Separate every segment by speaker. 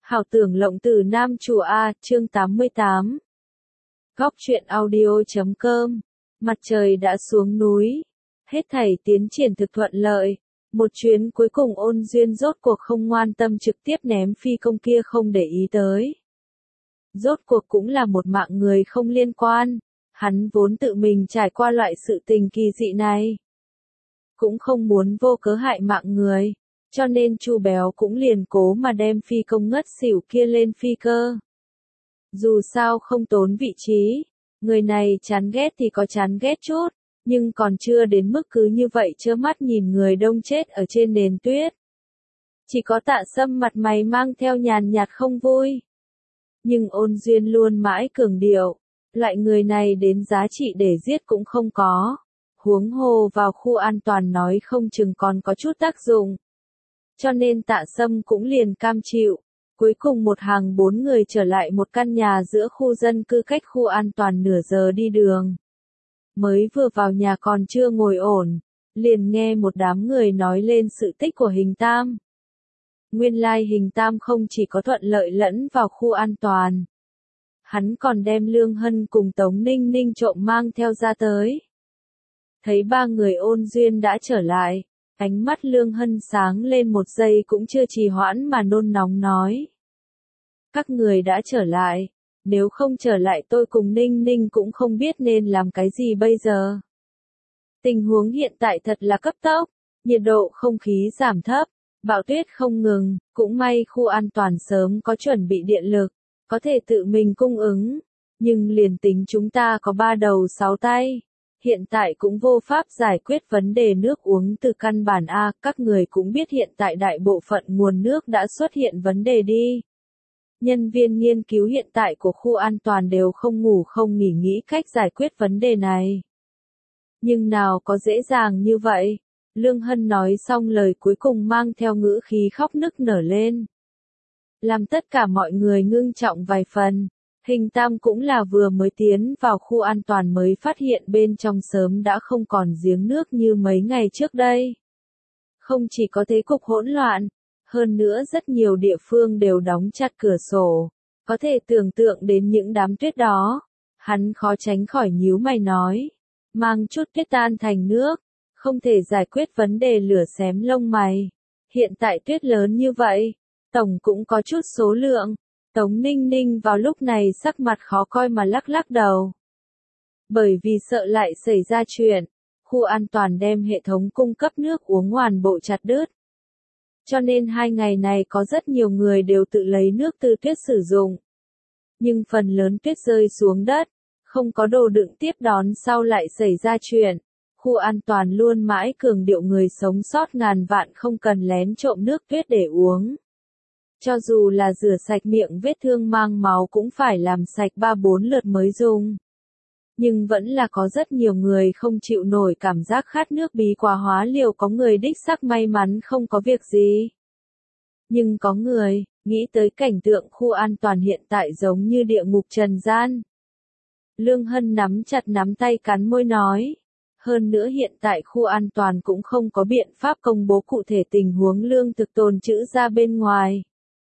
Speaker 1: Hảo tưởng lộng từ Nam Chùa A, chương 88. Góc truyện audio.com. Mặt trời đã xuống núi. Hết thảy tiến triển thực thuận lợi. Một chuyến cuối cùng Ôn Duyên rốt cuộc không ngoan tâm trực tiếp ném phi công kia không để ý tới. Rốt cuộc cũng là một mạng người không liên quan. Hắn vốn tự mình trải qua loại sự tình kỳ dị này. Cũng không muốn vô cớ hại mạng người. Cho nên Chu Béo cũng liền cố mà đem phi công ngất xỉu kia lên phi cơ. Dù sao không tốn vị trí, người này chán ghét thì có chán ghét chút, nhưng còn chưa đến mức cứ như vậy trơ mắt nhìn người đông chết ở trên nền tuyết. Chỉ có Tạ Sâm mặt mày mang theo nhàn nhạt không vui. Nhưng Ôn Duyên luôn mãi cường điệu, loại người này đến giá trị để giết cũng không có. Huống hồ vào khu an toàn nói không chừng còn có chút tác dụng. Cho nên Tạ Sâm cũng liền cam chịu. Cuối cùng một hàng 4 người trở lại một căn nhà giữa khu dân cư cách khu an toàn nửa giờ đi đường. Mới vừa vào nhà còn chưa ngồi ổn, liền nghe một đám người nói lên sự tích của Hình Tam. Nguyên lai Hình Tam không chỉ có thuận lợi lẫn vào khu an toàn. Hắn còn đem Lương Hân cùng Tống Ninh Ninh trộm mang theo ra tới. Thấy ba người Ôn Duyên đã trở lại. Ánh mắt Lương Hân sáng lên một giây cũng chưa trì hoãn mà nôn nóng nói. Các người đã trở lại, nếu không trở lại tôi cùng Ninh Ninh cũng không biết nên làm cái gì bây giờ. Tình huống hiện tại thật là cấp tốc, nhiệt độ không khí giảm thấp, bão tuyết không ngừng, cũng may khu an toàn sớm có chuẩn bị điện lực, có thể tự mình cung ứng, nhưng liền tính chúng ta có 3 đầu 6 tay. Hiện tại cũng vô pháp giải quyết vấn đề nước uống từ căn bản A, các người cũng biết hiện tại đại bộ phận nguồn nước đã xuất hiện vấn đề đi. Nhân viên nghiên cứu hiện tại của khu an toàn đều không ngủ không nghỉ nghĩ cách giải quyết vấn đề này. Nhưng nào có dễ dàng như vậy? Lương Hân nói xong lời cuối cùng mang theo ngữ khí khóc nức nở lên. Làm tất cả mọi người ngưng trọng vài phần. Hình Tam cũng là vừa mới tiến vào khu an toàn mới phát hiện bên trong sớm đã không còn giếng nước như mấy ngày trước đây. Không chỉ có thế cục hỗn loạn, hơn nữa rất nhiều địa phương đều đóng chặt cửa sổ. Có thể tưởng tượng đến những đám tuyết đó. Hắn khó tránh khỏi nhíu mày nói. Mang chút tuyết tan thành nước, không thể giải quyết vấn đề lửa xém lông mày. Hiện tại tuyết lớn như vậy, tổng cũng có chút số lượng. Tống Ninh Ninh vào lúc này sắc mặt khó coi mà lắc lắc đầu. Bởi vì sợ lại xảy ra chuyện, khu an toàn đem hệ thống cung cấp nước uống hoàn bộ chặt đứt. Cho nên 2 ngày này có rất nhiều người đều tự lấy nước từ tuyết sử dụng. Nhưng phần lớn tuyết rơi xuống đất, không có đồ đựng tiếp đón sau lại xảy ra chuyện. Khu an toàn luôn mãi cường điệu người sống sót ngàn vạn không cần lén trộm nước tuyết để uống. Cho dù là rửa sạch miệng vết thương mang máu cũng phải làm sạch 3-4 lượt mới dùng. Nhưng vẫn là có rất nhiều người không chịu nổi cảm giác khát nước bí quá hóa liều, có người đích xác may mắn không có việc gì. Nhưng có người, nghĩ tới cảnh tượng khu an toàn hiện tại giống như địa ngục trần gian. Lương Hân nắm chặt nắm tay cắn môi nói. Hơn nữa hiện tại khu an toàn cũng không có biện pháp công bố cụ thể tình huống lương thực tồn trữ ra bên ngoài.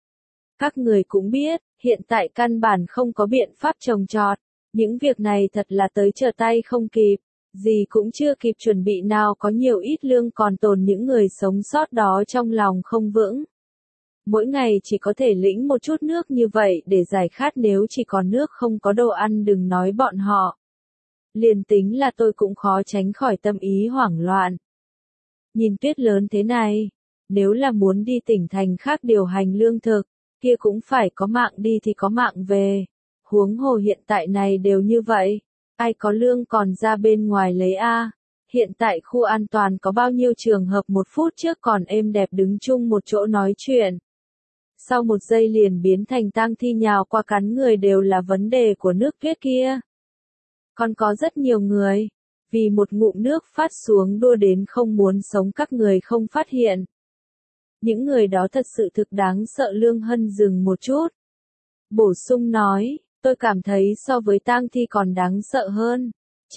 Speaker 1: Các người cũng biết, hiện tại căn bản không có biện pháp trồng trọt. Những việc này thật là tới trở tay không kịp. Gì cũng chưa kịp chuẩn bị nào có nhiều ít lương còn tồn những người sống sót đó trong lòng không vững. Mỗi ngày chỉ có thể lĩnh một chút nước như vậy để giải khát, nếu chỉ còn nước không có đồ ăn đừng nói bọn họ. Liền tính là tôi cũng khó tránh khỏi tâm ý hoảng loạn. Nhìn tuyết lớn thế này, nếu là muốn đi tỉnh thành khác điều hành lương thực, kia cũng phải có mạng đi thì có mạng về. Huống hồ hiện tại này đều như vậy, ai có lương còn ra bên ngoài lấy a. Hiện tại khu an toàn có bao nhiêu trường hợp 1 phút trước còn êm đẹp đứng chung một chỗ nói chuyện. Sau 1 giây liền biến thành tang thi nhào qua cắn người đều là vấn đề của nước tuyết kia. Còn có rất nhiều người, vì một ngụm nước phát xuống đua đến không muốn sống, các người không phát hiện. Những người đó thật sự thực đáng sợ. Lương Hân dừng một chút. Bổ sung nói, tôi cảm thấy so với tang thi còn đáng sợ hơn.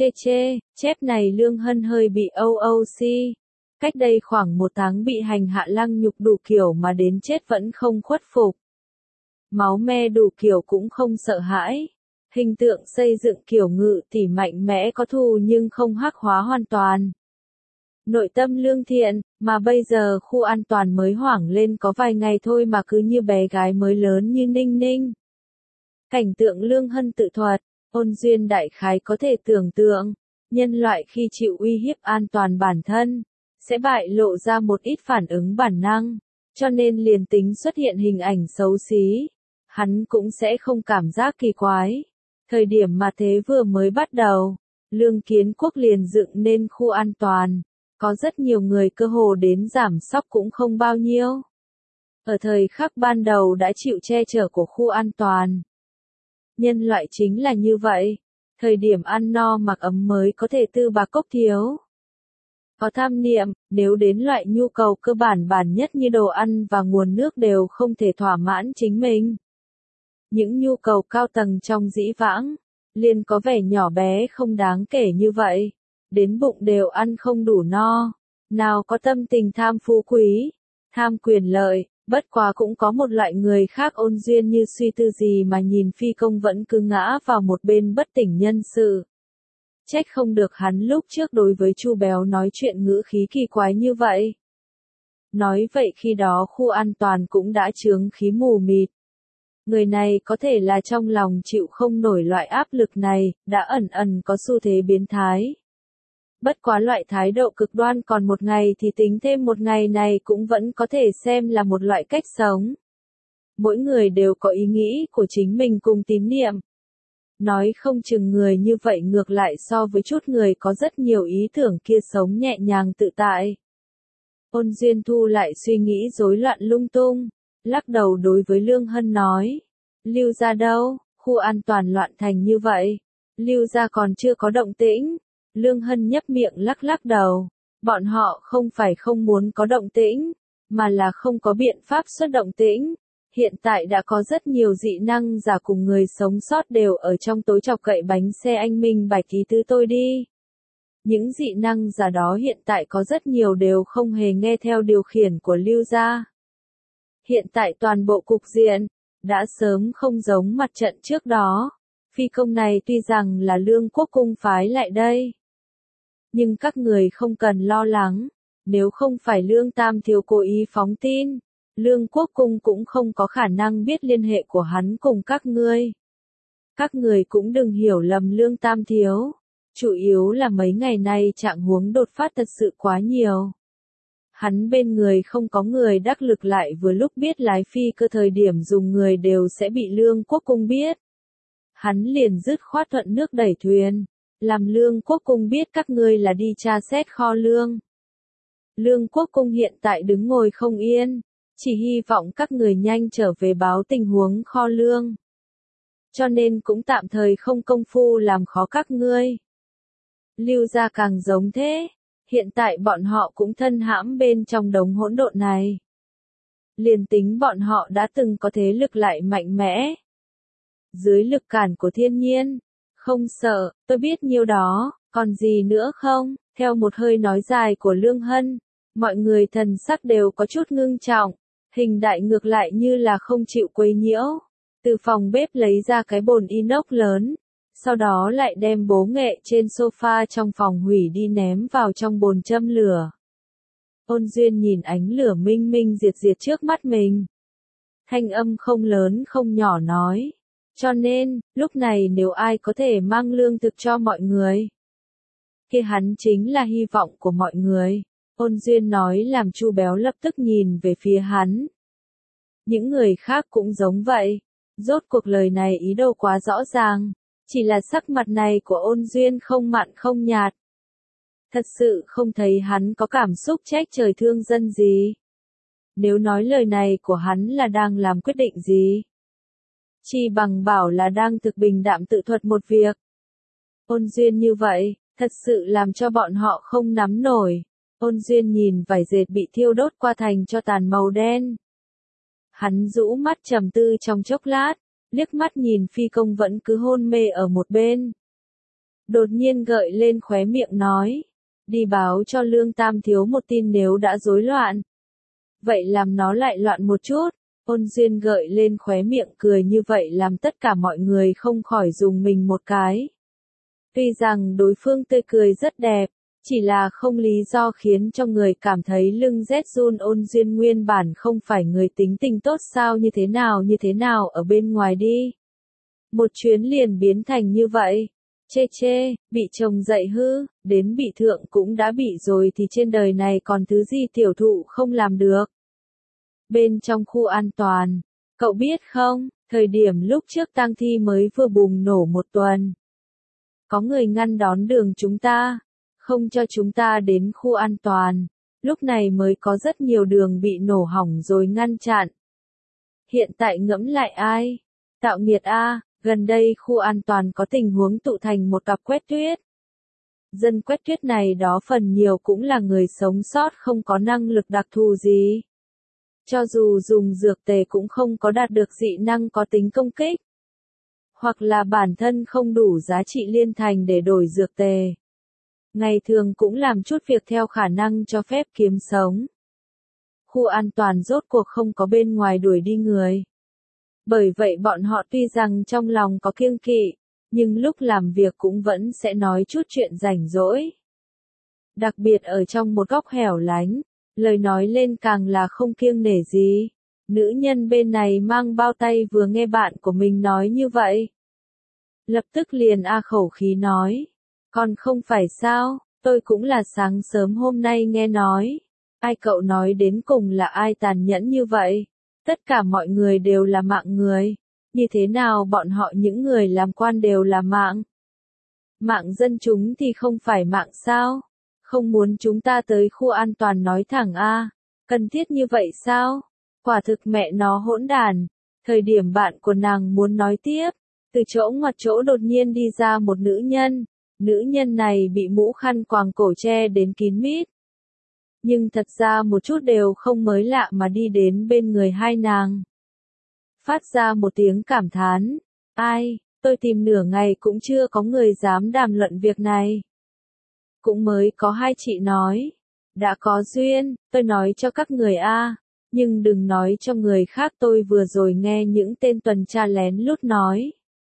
Speaker 1: Chép này Lương Hân hơi bị OOC. Cách đây khoảng 1 tháng bị hành hạ lăng nhục đủ kiểu mà đến chết vẫn không khuất phục. máu me đủ kiểu cũng không sợ hãi. Hình tượng xây dựng kiểu ngự tỷ mạnh mẽ có thù nhưng không hắc hóa hoàn toàn. Nội tâm lương thiện, mà bây giờ khu an toàn mới hoảng lên có vài ngày thôi mà cứ như bé gái mới lớn như Ninh Ninh. Cảnh tượng Lương Hân tự thuật, Ôn Duyên đại khái có thể tưởng tượng, nhân loại khi chịu uy hiếp an toàn bản thân, sẽ bại lộ ra một ít phản ứng bản năng, cho nên liền tính xuất hiện hình ảnh xấu xí, hắn cũng sẽ không cảm giác kỳ quái. Thời điểm mà thế vừa mới bắt đầu, Lương Kiến Quốc liền dựng nên khu an toàn, có rất nhiều người cơ hồ đến giảm sóc cũng không bao nhiêu. Ở thời khắc ban đầu đã chịu che chở của khu an toàn. Nhân loại chính là như vậy, thời điểm ăn no mặc ấm mới có thể tư bạc cốc thiếu. Có tham niệm, nếu đến loại nhu cầu cơ bản nhất như đồ ăn và nguồn nước đều không thể thỏa mãn chính mình. Những nhu cầu cao tầng trong dĩ vãng, liền có vẻ nhỏ bé không đáng kể như vậy, đến bụng đều ăn không đủ no, nào có tâm tình tham phú quý, tham quyền lợi, bất quá cũng có một loại người khác Ôn Duyên như suy tư gì mà nhìn Phi Công vẫn cứ ngã vào một bên bất tỉnh nhân sự. Trách không được hắn lúc trước đối với Chu Béo nói chuyện ngữ khí kỳ quái như vậy. Nói vậy khi đó khu an toàn cũng đã chướng khí mù mịt. Người này có thể là trong lòng chịu không nổi loại áp lực này, đã ẩn ẩn có xu thế biến thái. Bất quá loại thái độ cực đoan còn một ngày thì tính thêm một ngày này cũng vẫn có thể xem là một loại cách sống. Mỗi người đều có ý nghĩ của chính mình cùng tín niệm. Nói không chừng người như vậy ngược lại so với chút người có rất nhiều ý tưởng kia sống nhẹ nhàng tự tại. Ôn Duyên thu lại suy nghĩ rối loạn lung tung, lắc đầu đối với Lương Hân nói. Lưu gia đâu, khu an toàn loạn thành như vậy. Lưu gia còn chưa có động tĩnh. Lương Hân nhấp miệng lắc lắc đầu. Bọn họ không phải không muốn có động tĩnh, mà là không có biện pháp xuất động tĩnh. Hiện tại đã có rất nhiều dị năng giả cùng người sống sót đều ở trong tối chọc cậy bánh xe anh minh bạch ý tứ tôi đi. Những dị năng giả đó hiện tại có rất nhiều đều không hề nghe theo điều khiển của Lưu gia. Hiện tại toàn bộ cục diện, đã sớm không giống mặt trận trước đó. Phi Công này tuy rằng là Lương Quốc cung phái lại đây. Nhưng các người không cần lo lắng, nếu không phải Lương Tam Thiếu cố ý phóng tin, Lương Quốc cung cũng không có khả năng biết liên hệ của hắn cùng các ngươi. Các người cũng đừng hiểu lầm Lương Tam Thiếu, chủ yếu là mấy ngày nay trạng huống đột phát thật sự quá nhiều. Hắn bên người không có người đắc lực lại vừa lúc biết lái phi cơ thời điểm dùng người đều sẽ bị Lương Quốc cung biết. Hắn liền dứt khoát thuận nước đẩy thuyền, làm Lương Quốc cung biết các ngươi là đi tra xét kho lương. Lương Quốc cung hiện tại đứng ngồi không yên, chỉ hy vọng các người nhanh trở về báo tình huống kho lương. Cho nên cũng tạm thời không công phu làm khó các ngươi. Lưu gia càng giống thế, hiện tại bọn họ cũng thân hãm bên trong đống hỗn độn này. Liền tính bọn họ đã từng có thế lực lại mạnh mẽ. Dưới lực cản của thiên nhiên, không sợ, tôi biết nhiêu đó, còn gì nữa không? Theo một hơi nói dài của Lương Hân, mọi người thần sắc đều có chút ngưng trọng, hình đại ngược lại như là không chịu quấy nhiễu. Từ phòng bếp lấy ra cái bồn inox lớn, sau đó lại đem bố nghệ trên sofa trong phòng hủy đi ném vào trong bồn châm lửa. Ôn Duyên nhìn ánh lửa minh minh diệt diệt trước mắt mình. Thanh âm không lớn không nhỏ nói. Cho nên, lúc này nếu ai có thể mang lương thực cho mọi người, kia hắn chính là hy vọng của mọi người. Ôn Duyên nói làm Chu Béo lập tức nhìn về phía hắn. Những người khác cũng giống vậy. Rốt cuộc lời này ý đồ quá rõ ràng. Chỉ là sắc mặt này của Ôn Duyên không mặn không nhạt. Thật sự không thấy hắn có cảm xúc trách trời thương dân gì. Nếu nói lời này của hắn là đang làm quyết định gì, chỉ bằng bảo là đang thực bình đạm tự thuật một việc. Ôn Duyên như vậy, thật sự làm cho bọn họ không nắm nổi. Ôn Duyên nhìn vải dệt bị thiêu đốt qua thành cho tàn màu đen. Hắn rũ mắt trầm tư trong chốc lát, liếc mắt nhìn Phi Công vẫn cứ hôn mê ở một bên. Đột nhiên gợi lên khóe miệng nói, đi báo cho Lương Tam Thiếu một tin nếu đã rối loạn. Vậy làm nó lại loạn một chút, Ôn Duyên gợi lên khóe miệng cười như vậy làm tất cả mọi người không khỏi dùng mình một cái. Tuy rằng đối phương tươi cười rất đẹp, chỉ là không lý do khiến cho người cảm thấy lưng rét run. Ôn Duyên nguyên bản không phải người tính tình tốt sao, như thế nào ở bên ngoài đi. Một chuyến liền biến thành như vậy. Chê, bị chồng dạy hư, đến bị thượng cũng đã bị rồi thì trên đời này còn thứ gì tiểu thụ không làm được. Bên trong khu an toàn, cậu biết không, thời điểm lúc trước tang thi mới vừa bùng nổ một tuần. Có người ngăn đón đường chúng ta, không cho chúng ta đến khu an toàn, lúc này mới có rất nhiều đường bị nổ hỏng rồi ngăn chặn. Hiện tại ngẫm lại ai? Tạo nghiệt a, gần đây khu an toàn có tình huống tụ thành một cặp quét tuyết. Dân quét tuyết này đó phần nhiều cũng là người sống sót không có năng lực đặc thù gì. Cho dù dùng dược tề cũng không có đạt được dị năng có tính công kích. Hoặc là bản thân không đủ giá trị liên thành để đổi dược tề. Ngày thường cũng làm chút việc theo khả năng cho phép kiếm sống. Khu an toàn rốt cuộc không có bên ngoài đuổi đi người. Bởi vậy bọn họ tuy rằng trong lòng có kiêng kỵ, nhưng lúc làm việc cũng vẫn sẽ nói chút chuyện rảnh rỗi. Đặc biệt ở trong một góc hẻo lánh, lời nói lên càng là không kiêng nể gì. Nữ nhân bên này mang bao tay vừa nghe bạn của mình nói như vậy. Lập tức liền khẩu khí nói. Còn không phải sao, tôi cũng là sáng sớm hôm nay nghe nói. Ai cậu nói đến cùng là ai tàn nhẫn như vậy? Tất cả mọi người đều là mạng người. Như thế nào bọn họ những người làm quan đều là mạng? Mạng dân chúng thì không phải mạng sao? Không muốn chúng ta tới khu an toàn nói thẳng cần thiết như vậy sao? Quả thực mẹ nó hỗn đản. Thời điểm bạn của nàng muốn nói tiếp, từ chỗ ngoặt chỗ đột nhiên đi ra một nữ nhân. Nữ nhân này bị mũ khăn quàng cổ che đến kín mít. Nhưng thật ra một chút đều không mới lạ mà đi đến bên người hai nàng. Phát ra một tiếng cảm thán. Ai, tôi tìm nửa ngày cũng chưa có người dám đàm luận việc này. Cũng mới có hai chị nói. Đã có duyên, tôi nói cho các người nhưng đừng nói cho người khác, tôi vừa rồi nghe những tên tuần tra lén lút nói.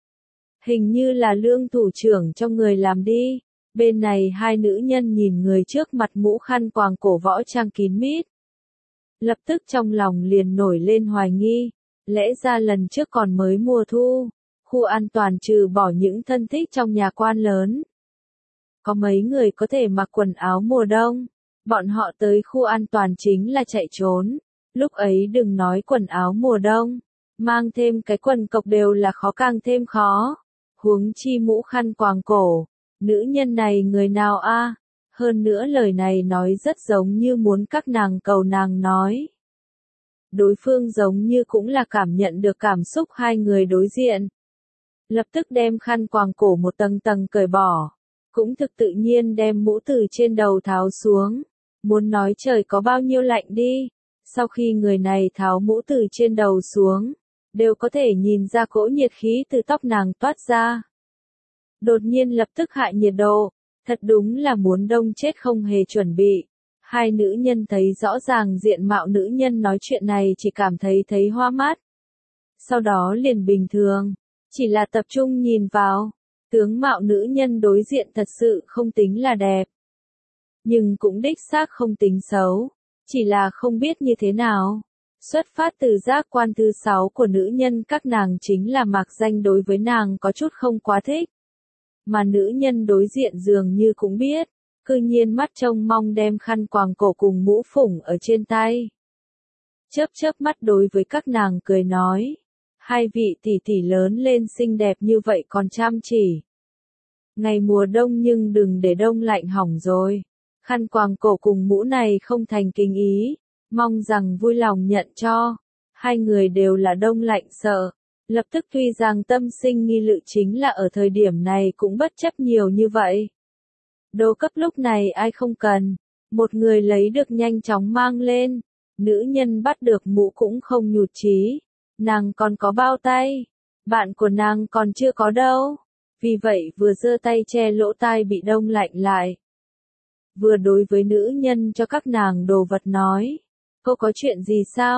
Speaker 1: Hình như là lương thủ trưởng cho người làm đi. Bên này hai nữ nhân nhìn người trước mặt mũ khăn quàng cổ võ trang kín mít. Lập tức trong lòng liền nổi lên hoài nghi. Lẽ ra lần trước còn mới mùa thu, khu an toàn trừ bỏ những thân thích trong nhà quan lớn. Có mấy người có thể mặc quần áo mùa đông. Bọn họ tới khu an toàn chính là chạy trốn. Lúc ấy đừng nói quần áo mùa đông, mang thêm cái quần cộc đều là khó càng thêm khó. Huống chi mũ khăn quàng cổ. Nữ nhân này người nào Hơn nữa lời này nói rất giống như muốn các nàng cầu nàng nói. Đối phương giống như cũng là cảm nhận được cảm xúc hai người đối diện. Lập tức đem khăn quàng cổ một tầng tầng cởi bỏ. Cũng thực tự nhiên đem mũ từ trên đầu tháo xuống. Muốn nói trời có bao nhiêu lạnh đi. Sau khi người này tháo mũ từ trên đầu xuống, đều có thể nhìn ra cỗ nhiệt khí từ tóc nàng toát ra. Đột nhiên lập tức hạ nhiệt độ, thật đúng là muốn đông chết không hề chuẩn bị. Hai nữ nhân thấy rõ ràng diện mạo nữ nhân nói chuyện này chỉ cảm thấy hoa mắt. Sau đó liền bình thường, chỉ là tập trung nhìn vào, tướng mạo nữ nhân đối diện thật sự không tính là đẹp. Nhưng cũng đích xác không tính xấu, chỉ là không biết như thế nào. Xuất phát từ giác quan thứ 6 của nữ nhân các nàng chính là mạc danh đối với nàng có chút không quá thích. Mà nữ nhân đối diện dường như cũng biết, cư nhiên mắt trông mong đem khăn quàng cổ cùng mũ phủng ở trên tay. Chớp mắt đối với các nàng cười nói, hai vị tỷ tỷ lớn lên xinh đẹp như vậy còn chăm chỉ. Ngày mùa đông nhưng đừng để đông lạnh hỏng rồi. Khăn quàng cổ cùng mũ này không thành kinh ý, mong rằng vui lòng nhận cho. Hai người đều là đông lạnh sợ. Lập tức tuy rằng tâm sinh nghi lự chính là ở thời điểm này cũng bất chấp nhiều như vậy. Đồ cấp lúc này ai không cần. Một người lấy được nhanh chóng mang lên. Nữ nhân bắt được mũ cũng không nhụt chí. Nàng còn có bao tay. Bạn của nàng còn chưa có đâu. Vì vậy vừa giơ tay che lỗ tai bị đông lạnh lại. Vừa đối với nữ nhân cho các nàng đồ vật nói. Cô có chuyện gì sao?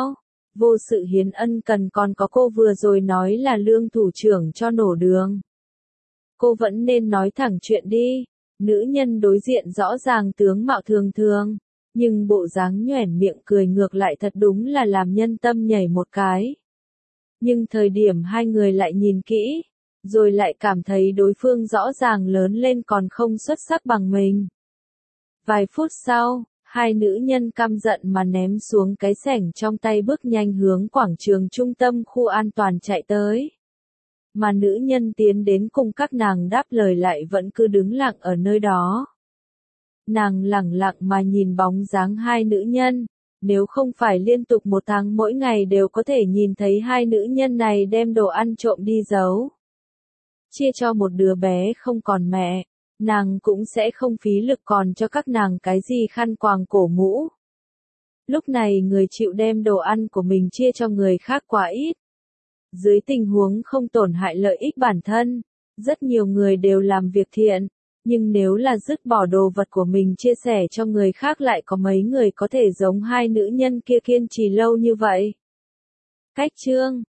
Speaker 1: Vô sự hiến ân cần còn có cô vừa rồi nói là lương thủ trưởng cho nổ đường. Cô vẫn nên nói thẳng chuyện đi. Nữ nhân đối diện rõ ràng tướng mạo thường thường, nhưng bộ dáng nhoẻn miệng cười ngược lại thật đúng là làm nhân tâm nhảy một cái. Nhưng thời điểm hai người lại nhìn kỹ, rồi lại cảm thấy đối phương rõ ràng lớn lên còn không xuất sắc bằng mình. Vài phút sau, hai nữ nhân căm giận mà ném xuống cái xẻng trong tay bước nhanh hướng quảng trường trung tâm khu an toàn chạy tới. Mà nữ nhân tiến đến cùng các nàng đáp lời lại vẫn cứ đứng lặng ở nơi đó. Nàng lẳng lặng mà nhìn bóng dáng hai nữ nhân, nếu không phải liên tục một tháng mỗi ngày đều có thể nhìn thấy hai nữ nhân này đem đồ ăn trộm đi giấu. Chia cho một đứa bé không còn mẹ, nàng cũng sẽ không phí lực còn cho các nàng cái gì khăn quàng cổ mũ. Lúc này người chịu đem đồ ăn của mình chia cho người khác quá ít. Dưới tình huống không tổn hại lợi ích bản thân, rất nhiều người đều làm việc thiện, nhưng nếu là dứt bỏ đồ vật của mình chia sẻ cho người khác lại có mấy người có thể giống hai nữ nhân kia kiên trì lâu như vậy. Cách chương